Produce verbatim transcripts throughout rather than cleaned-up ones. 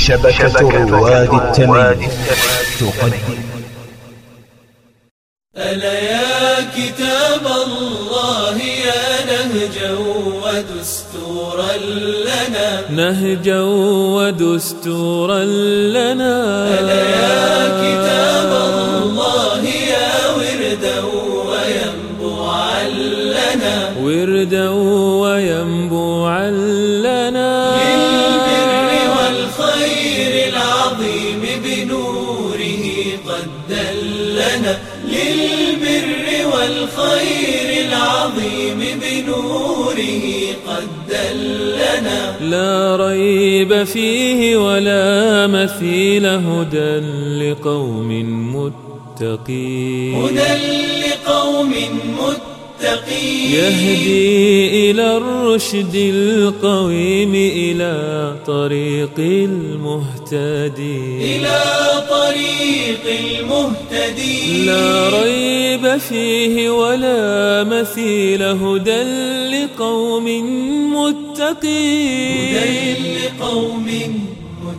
شبكة رواد التميم تقدم. ألا يا كتاب الله يا نهجا ودستورا لنا، نهجا ودستورا لنا. ألا يا كتاب الله يا وردا وينبوعا لنا، وردا وينبوعا لنا. للبر والخير العظيم بنوره قد دلنا، للبر والخير العظيم بنوره قد دلنا. لا ريب فيه ولا مثيل، هدى لقوم متقين، هدى لقوم متقين. يهدي إلى الرشد القويم، إلى طريق المهتدين، إلى طريق المهتدين. لا ريب فيه ولا مثيل، هدى لقوم متقين، هدى لقوم متقين.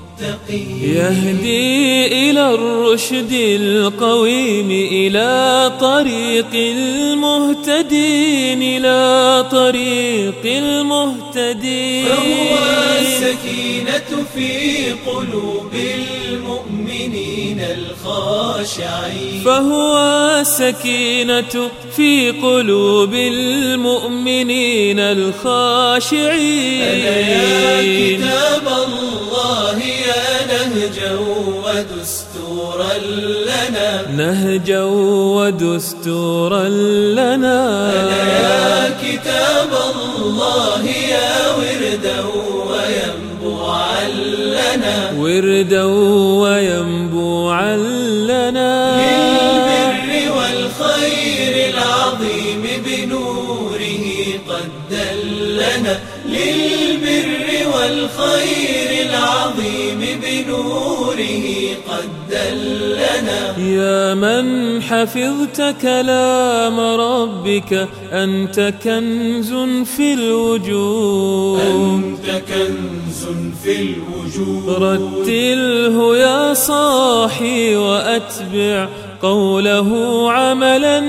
يهدي إلى الرشد القويم، إلى طريق المهتدين، إلى طريق المهتدين. فهو السكينة في قلوب المؤمنين الخاشعين، فهو السكينة في قلوب المؤمنين الخاشعين. ألا يا كتاب الله يا نهجا ودستورا لنا، نهجا ودستورا لنا. ألا يا كتاب الله يا وردا وينبوعا لنا، وردا وينبوعا لنا. للبر والخير العظيم بنوره قد دلنا، للبر والخير العظيم بنوره قد دلنا. يا من حفظت كلام ربك، أنت كنز في الوجود، أنت كنز في الوجود. رتله يا صاحي وأتبع قوله عملا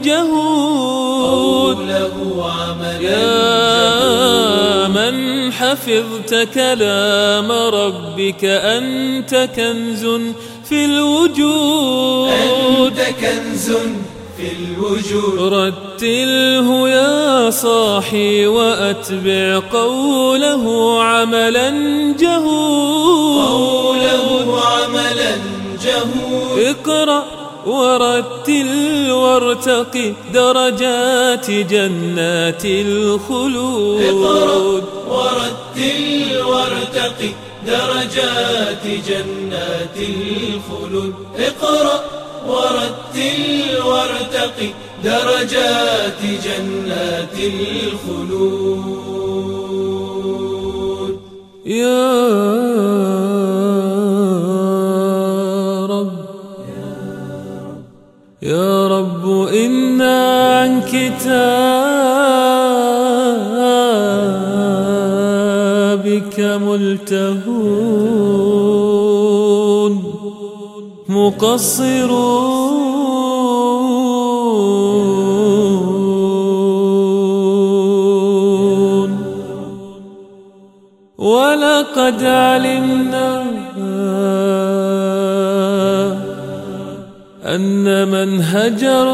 جهود، قوله عملا يا من حفظت كلام ربك، أنت كنز في الوجود، أنت كنز في الوجود. رتله يا صاحي وأتبع قوله عملا جهود، قوله عملا جهود. اقرأ ورتل وارتقي درجات جنات الخلود، اقرأ ورتل وارتقي درجات جنات الخلود. اقرأ ورتل وارتقي درجات جنات الخلود. يا رب يا رب إنا عن كتابك ملتهون مقصرون، ولقد علمنا أن من هجر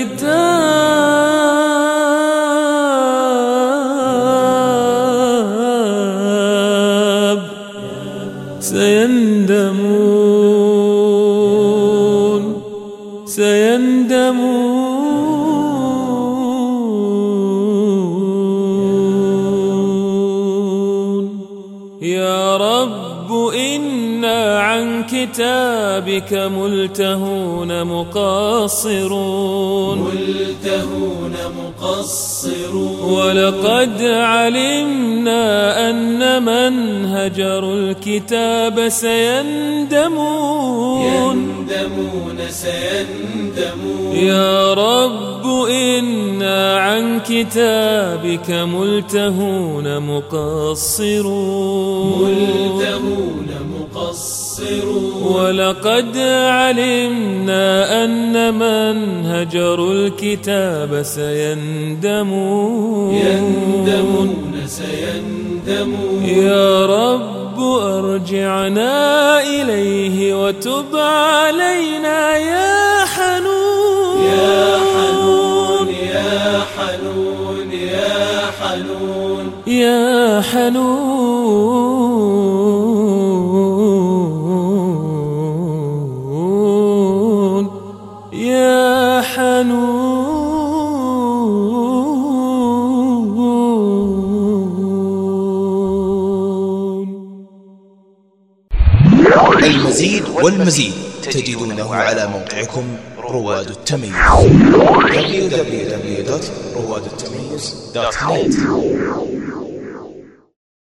الكتاب سيندمون سيندمون. يا رب إنا عن كتابك ملتهون مقصرون، ملتهون مقصرون. ولقد علمنا أن من هجروا الكتاب سيندمون، يندمون سيندمون. يا رب إنا عن كتابك ملتهون مقصرون، ملتهون مقصرون. مقصرون ولقد علمنا أن من هجروا الكتاب سيندمون يندمون سيندمون يا رب أرجعنا إليه وتب علينا يا حنون يا حنون يا حنون يا حنون يا حنون يا حنون. المزيد والمزيد تجدونه على موقعكم رواد التميز دبليو دبليو دبليو دوت رواد التميز دوت نت.